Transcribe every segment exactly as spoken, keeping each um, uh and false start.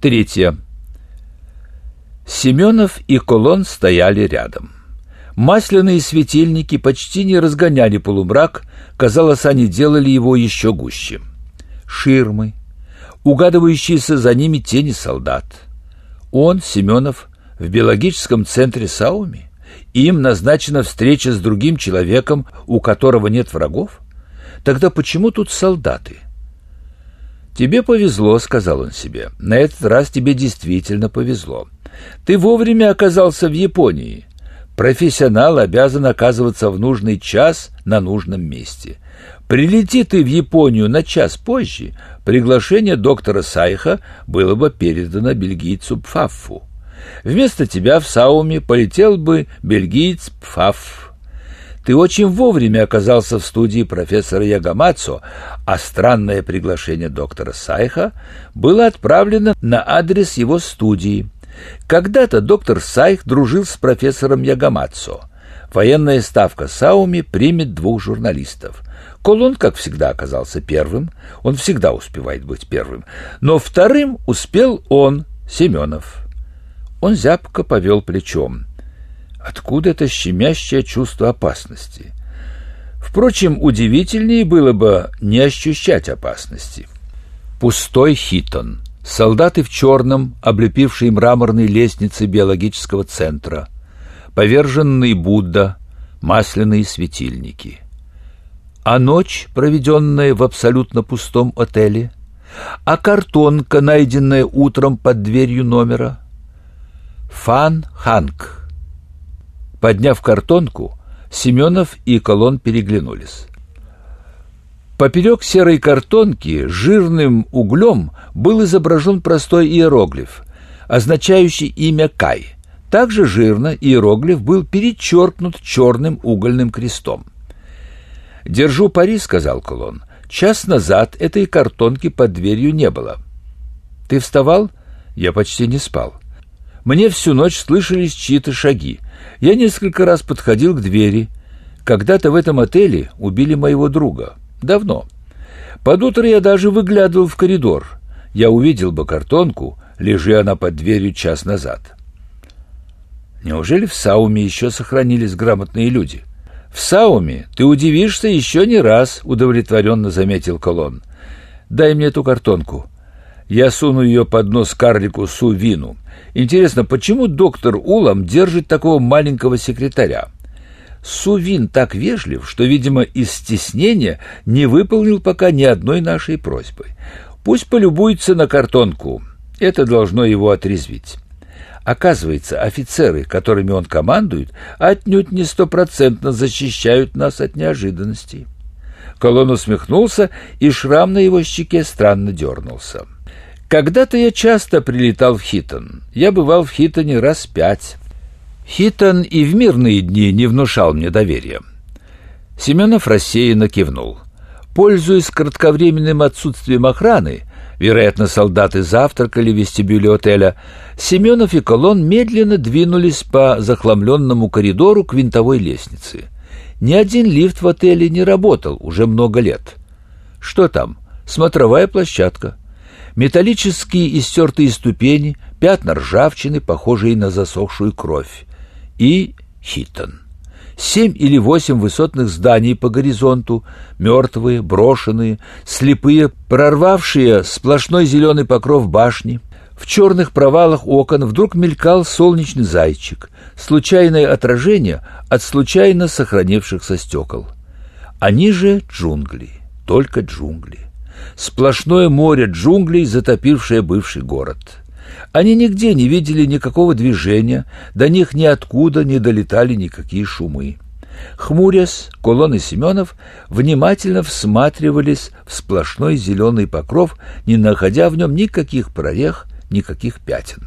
Третье. Семенов и Колон стояли рядом. Масляные светильники почти не разгоняли полумрак, казалось, они делали его еще гуще. Ширмы, угадывающиеся за ними тени солдат. Он, Семенов, в биологическом центре Саоми? Им назначена встреча с другим человеком, у которого нет врагов? Тогда почему тут солдаты? «Тебе повезло», — сказал он себе. «На этот раз тебе действительно повезло. Ты вовремя оказался в Японии. Профессионал обязан оказываться в нужный час на нужном месте. Прилети ты в Японию на час позже, приглашение доктора Сайха было бы передано бельгийцу Пфаффу. Вместо тебя в Саоми полетел бы бельгиец Пфафф. Ты очень вовремя оказался в студии профессора Ягамацу, а странное приглашение доктора Сайха было отправлено на адрес его студии. Когда-то доктор Сайх дружил с профессором Ягамацу. Военная ставка Саоми примет двух журналистов. Колон, как всегда, оказался первым. Он всегда успевает быть первым. Но вторым успел он, Семенов. Он зябко повел плечом. Откуда это щемящее чувство опасности? Впрочем, удивительнее было бы не ощущать опасности. Пустой Хитон. Солдаты в черном, облепившие мраморные лестницы биологического центра. Поверженный Будда, масляные светильники. А ночь, проведенная в абсолютно пустом отеле? А картонка, найденная утром под дверью номера? Фан Ханг. Подняв картонку, Семенов и Колон переглянулись. Поперек серой картонки жирным углем был изображен простой иероглиф, означающий имя Кай. Также жирно иероглиф был перечеркнут черным угольным крестом. «Держу пари», — сказал Колон. «Час назад этой картонки под дверью не было». «Ты вставал?» «Я почти не спал. Мне всю ночь слышались чьи-то шаги. Я несколько раз подходил к двери. Когда-то в этом отеле убили моего друга. Давно. Под утро я даже выглядывал в коридор. Я увидел бы картонку, лежи она под дверью час назад». «Неужели в Саоми еще сохранились грамотные люди?» «В Саоми ты удивишься еще не раз», — удовлетворенно заметил Колон. «Дай мне эту картонку. Я суну ее под нос карлику Су Вину. Интересно, почему доктор Улам держит такого маленького секретаря? Су Вин так вежлив, что, видимо, из стеснения не выполнил пока ни одной нашей просьбы. Пусть полюбуется на картонку. Это должно его отрезвить». Оказывается, офицеры, которыми он командует, отнюдь не стопроцентно защищают нас от неожиданностей. Колон усмехнулся, и шрам на его щеке странно дернулся. «Когда-то я часто прилетал в Хитон. Я бывал в Хитоне раз пять. Хитон и в мирные дни не внушал мне доверия». Семенов рассеянно кивнул. Пользуясь кратковременным отсутствием охраны, вероятно, солдаты завтракали в вестибюле отеля, Семенов и Колон медленно двинулись по захламленному коридору к винтовой лестнице. Ни один лифт в отеле не работал уже много лет. Что там? Смотровая площадка. Металлические истертые ступени, пятна ржавчины, похожие на засохшую кровь. И Хитон. Семь или восемь высотных зданий по горизонту, мертвые, брошенные, слепые, прорвавшие сплошной зеленый покров башни. В черных провалах окон вдруг мелькал солнечный зайчик, случайное отражение от случайно сохранившихся стекол. Они же джунгли, только джунгли. Сплошное море джунглей, затопившее бывший город. Они нигде не видели никакого движения, до них ниоткуда не долетали никакие шумы. Хмурясь, Колон и Семенов внимательно всматривались в сплошной зеленый покров, не находя в нем никаких прорех, никаких пятен.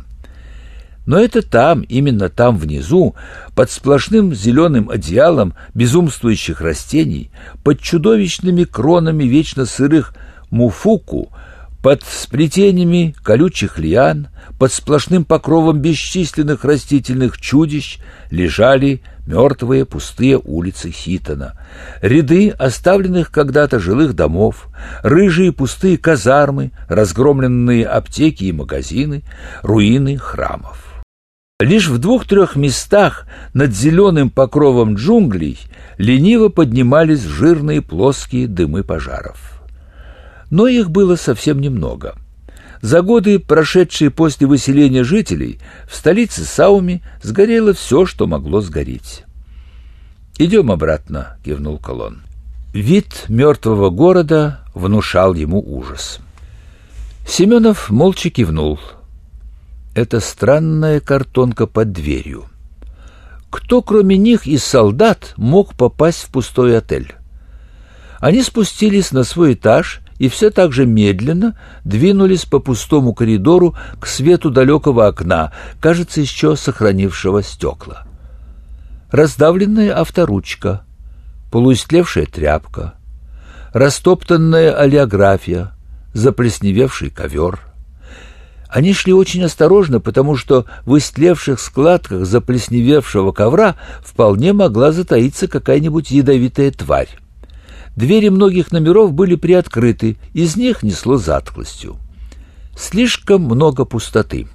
Но это там, именно там внизу, под сплошным зеленым одеялом безумствующих растений, под чудовищными кронами вечно сырых муфуку, Под сплетениями колючих лиан, под сплошным покровом бесчисленных растительных чудищ лежали мертвые пустые улицы Хитона, ряды оставленных когда-то жилых домов, рыжие пустые казармы, разгромленные аптеки и магазины, руины храмов. Лишь в двух-трех местах над зеленым покровом джунглей лениво поднимались жирные плоские дымы пожаров. Но их было совсем немного. За годы, прошедшие после выселения жителей, в столице Саоми сгорело все, что могло сгореть. «Идем обратно», — кивнул Колон. Вид мертвого города внушал ему ужас. Семенов молча кивнул. Это странная картонка под дверью. Кто, кроме них и солдат, мог попасть в пустой отель? Они спустились на свой этаж и все так же медленно двинулись по пустому коридору к свету далекого окна, кажется, еще сохранившего стекла. Раздавленная авторучка, полуистлевшая тряпка, растоптанная олеография, заплесневевший ковер. Они шли очень осторожно, потому что в истлевших складках заплесневевшего ковра вполне могла затаиться какая-нибудь ядовитая тварь. Двери многих номеров были приоткрыты, из них несло затхлостью. Слишком много пустоты.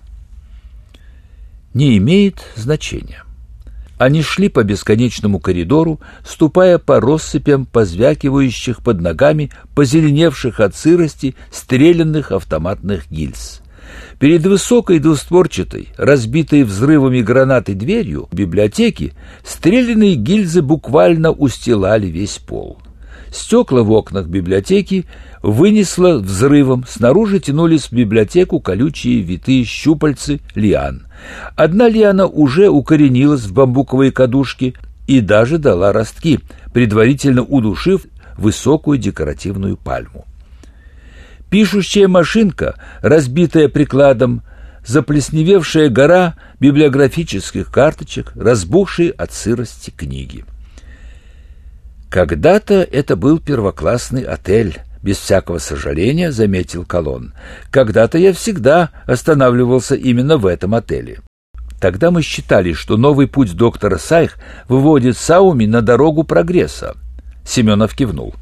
Не имеет значения. Они шли по бесконечному коридору, ступая по россыпям позвякивающих под ногами, позеленевших от сырости стрелянных автоматных гильз. Перед высокой двустворчатой, разбитой взрывами гранаты дверью библиотеки, стрелянные гильзы буквально устилали весь пол. Стекла в окнах библиотеки вынесло взрывом, снаружи тянулись в библиотеку колючие витые щупальцы лиан. Одна лиана уже укоренилась в бамбуковые кадушки и даже дала ростки, предварительно удушив высокую декоративную пальму. Пишущая машинка, разбитая прикладом, заплесневевшая гора библиографических карточек, разбухшие от сырости книги. «Когда-то это был первоклассный отель», — без всякого сожаления заметил Колон. «Когда-то я всегда останавливался именно в этом отеле. Тогда мы считали, что новый путь доктора Сайх выводит Саоми на дорогу прогресса». Семенов кивнул.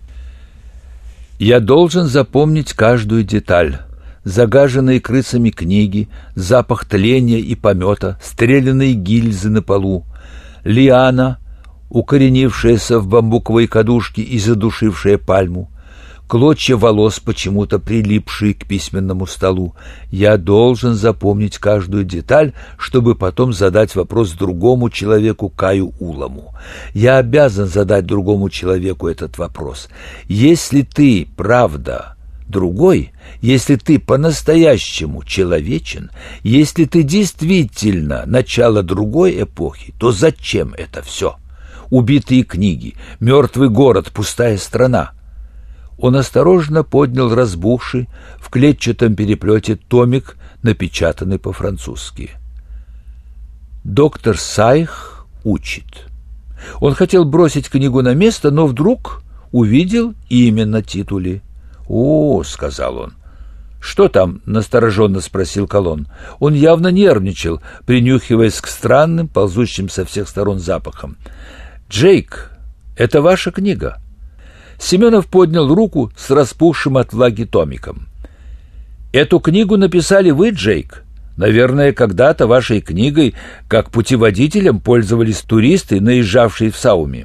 «Я должен запомнить каждую деталь. Загаженные крысами книги, запах тления и помета, стрелянные гильзы на полу, лиана, укоренившаяся в бамбуковой кадушке и задушившая пальму, клочья волос, почему-то прилипшие к письменному столу. Я должен запомнить каждую деталь, чтобы потом задать вопрос другому человеку, Каю Уламу. Я обязан задать другому человеку этот вопрос. Если ты, правда, другой, если ты по-настоящему человечен, если ты действительно начало другой эпохи, то зачем это все? Убитые книги, мертвый город, пустая страна». Он осторожно поднял разбухший в клетчатом переплете томик, напечатанный по-французски. «Доктор Сайх учит». Он хотел бросить книгу на место, но вдруг увидел имя на титуле. «О», — сказал он. «Что там?» — настороженно спросил Колон. Он явно нервничал, принюхиваясь к странным, ползущим со всех сторон запахам. «Джейк, это ваша книга?» Семенов поднял руку с распухшим от влаги томиком. «Эту книгу написали вы, Джейк? Наверное, когда-то вашей книгой, как путеводителем, пользовались туристы, наезжавшие в Саоми.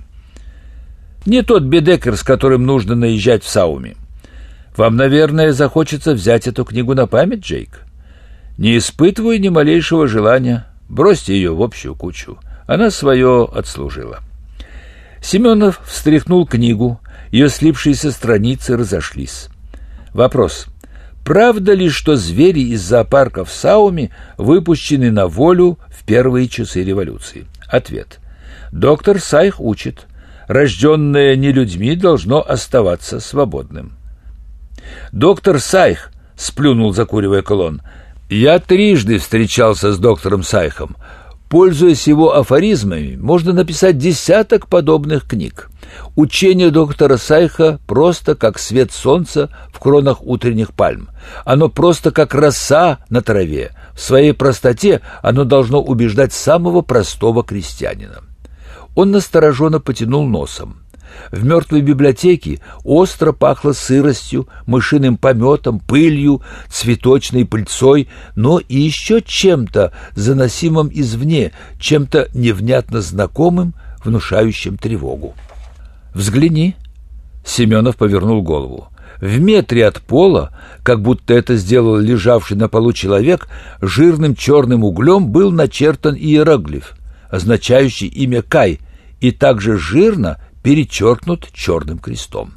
Не тот Бедекер, с которым нужно наезжать в Саоми. Вам, наверное, захочется взять эту книгу на память, Джейк? Не испытываю ни малейшего желания. Бросьте ее в общую кучу. Она свое отслужила». Семенов встряхнул книгу, ее слипшиеся страницы разошлись. Вопрос. Правда ли, что звери из зоопарка в Саоми выпущены на волю в первые часы революции? Ответ. Доктор Сайх учит. Рожденное не людьми должно оставаться свободным. Доктор Сайх, сплюнул, закуривая Колон, я трижды встречался с доктором Сайхом. Пользуясь его афоризмами, можно написать десяток подобных книг. Учение доктора Сайха просто как свет солнца в кронах утренних пальм. Оно просто как роса на траве. В своей простоте оно должно убеждать самого простого крестьянина. Он настороженно потянул носом. В мертвой библиотеке остро пахло сыростью, мышиным пометом, пылью, цветочной пыльцой, но и еще чем-то заносимым извне, чем-то невнятно знакомым, внушающим тревогу. «Взгляни!» — Семенов повернул голову. В метре от пола, как будто это сделал лежавший на полу человек, жирным черным углем был начертан иероглиф, означающий имя Кай, и также жирно перечеркнут черным крестом.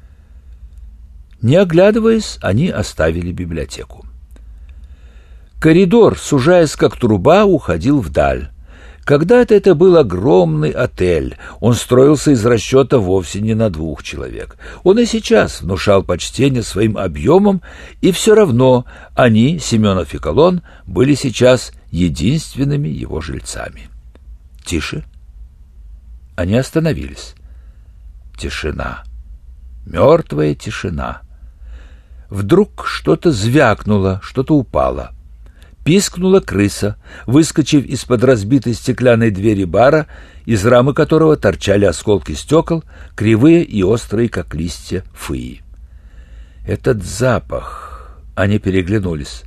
Не оглядываясь, они оставили библиотеку. Коридор, сужаясь как труба, уходил вдаль. Когда-то это был огромный отель. Он строился из расчета вовсе не на двух человек. Он и сейчас внушал почтение своим объемом, и все равно они, Семенов и Колон, были сейчас единственными его жильцами. Тише. Они остановились. Тишина. Мертвая тишина. Вдруг что-то звякнуло, что-то упало. Пискнула крыса, выскочив из-под разбитой стеклянной двери бара, из рамы которого торчали осколки стекол, кривые и острые, как листья фыи. Этот запах... Они переглянулись.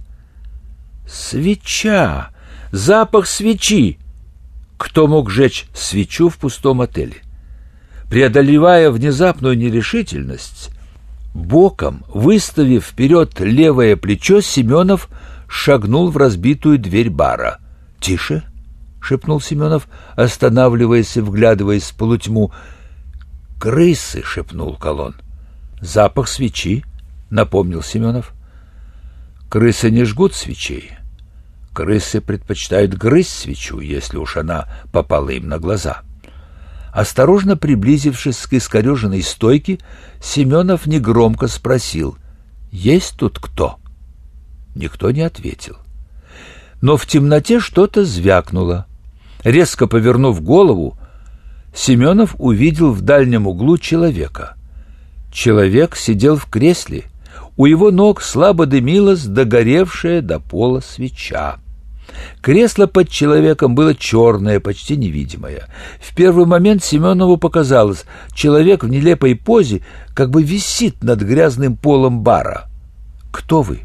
Свеча! Запах свечи! Кто мог жечь свечу в пустом отеле? Преодолевая внезапную нерешительность, боком, выставив вперед левое плечо, Семенов шагнул в разбитую дверь бара. «Тише!» — шепнул Семенов, останавливаясь и вглядываясь в полутьму. «Крысы!» — шепнул Колон. «Запах свечи!» — напомнил Семенов. «Крысы не жгут свечей. Крысы предпочитают грызть свечу, если уж она попала им на глаза». Осторожно приблизившись к искореженной стойке, Семенов негромко спросил: «Есть тут кто?» Никто не ответил. Но в темноте что-то звякнуло. Резко повернув голову, Семенов увидел в дальнем углу человека. Человек сидел в кресле. У его ног слабо дымилась догоревшая до пола свеча. Кресло под человеком было черное, почти невидимое. В первый момент Семенову показалось, человек в нелепой позе как бы висит над грязным полом бара. «Кто вы?»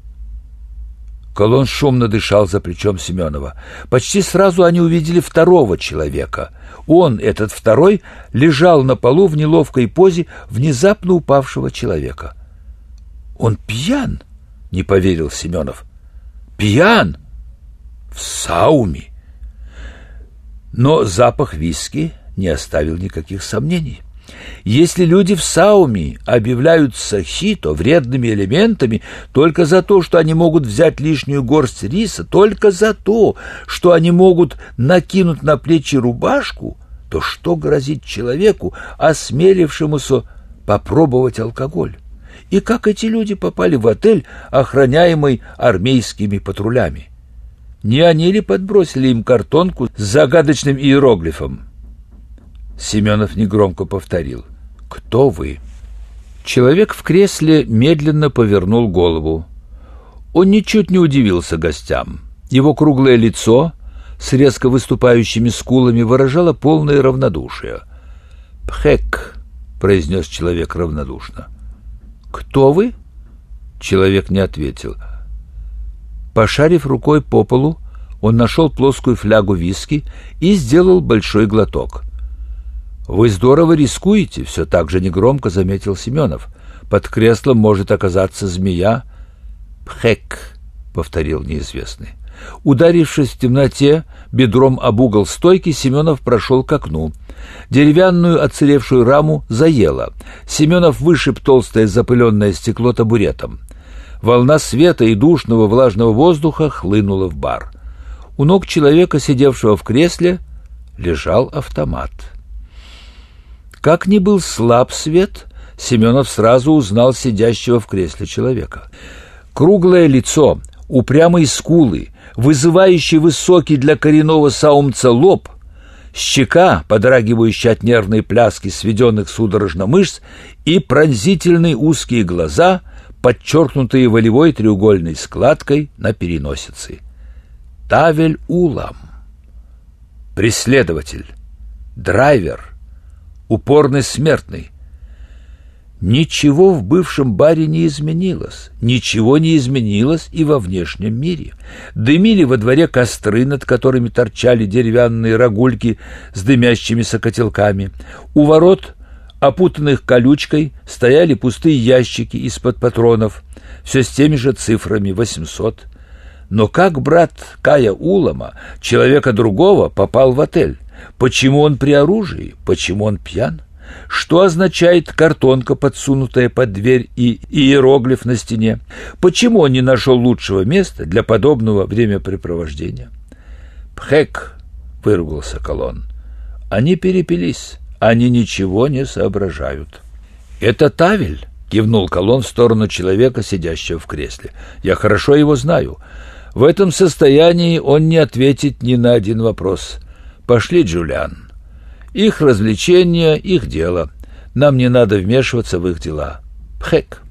Колон шумно дышал за плечом Семенова. Почти сразу они увидели второго человека. Он, этот второй, лежал на полу в неловкой позе внезапно упавшего человека. «Он пьян?» — не поверил Семенов. «Пьян? В сауме!» Но запах виски не оставил никаких сомнений. Если люди в сауме объявляют сахито вредными элементами только за то, что они могут взять лишнюю горсть риса, только за то, что они могут накинуть на плечи рубашку, то что грозит человеку, осмелившемуся попробовать алкоголь? И как эти люди попали в отель, охраняемый армейскими патрулями? Не они ли подбросили им картонку с загадочным иероглифом? Семенов негромко повторил: «Кто вы?» Человек в кресле медленно повернул голову. Он ничуть не удивился гостям. Его круглое лицо с резко выступающими скулами выражало полное равнодушие. «Пхэк», — произнес человек равнодушно. «Кто вы?» Человек не ответил. Пошарив рукой по полу, он нашел плоскую флягу виски и сделал большой глоток. «Вы здорово рискуете», — все так же негромко заметил Семенов. «Под креслом может оказаться змея». «Пхэк», — повторил неизвестный. Ударившись в темноте бедром об угол стойки, Семенов прошел к окну. Деревянную отсыревшую раму заело. Семенов вышиб толстое запыленное стекло табуретом. Волна света и душного влажного воздуха хлынула в бар. У ног человека, сидевшего в кресле, лежал автомат. Как ни был слаб свет, Семенов сразу узнал сидящего в кресле человека. Круглое лицо, упрямые скулы, вызывающий высокий для коренного саумца лоб. щека, подрагивающая от нервной пляски сведенных судорожно мышц, и пронзительные узкие глаза, подчеркнутые волевой треугольной складкой на переносице. Тавель Улам. Преследователь. Драйвер. Упорный смертный. Ничего в бывшем баре не изменилось, ничего не изменилось и во внешнем мире. Дымили во дворе костры, над которыми торчали деревянные рогульки с дымящимися котелками. У ворот, опутанных колючкой, стояли пустые ящики из-под патронов, все с теми же цифрами восемьсот. Но как брат Кая Улама, человека другого, попал в отель? Почему он при оружии? Почему он пьян? Что означает картонка, подсунутая под дверь, и иероглиф на стене? Почему он не нашел лучшего места для подобного времяпрепровождения? «Пхэк!» — выругался Колон. «Они перепились, они ничего не соображают». «Это Тавель?» — кивнул Колон в сторону человека, сидящего в кресле. «Я хорошо его знаю. В этом состоянии он не ответит ни на один вопрос. Пошли, Джулиан. Их развлечение, их дело. Нам не надо вмешиваться в их дела. Пхэк».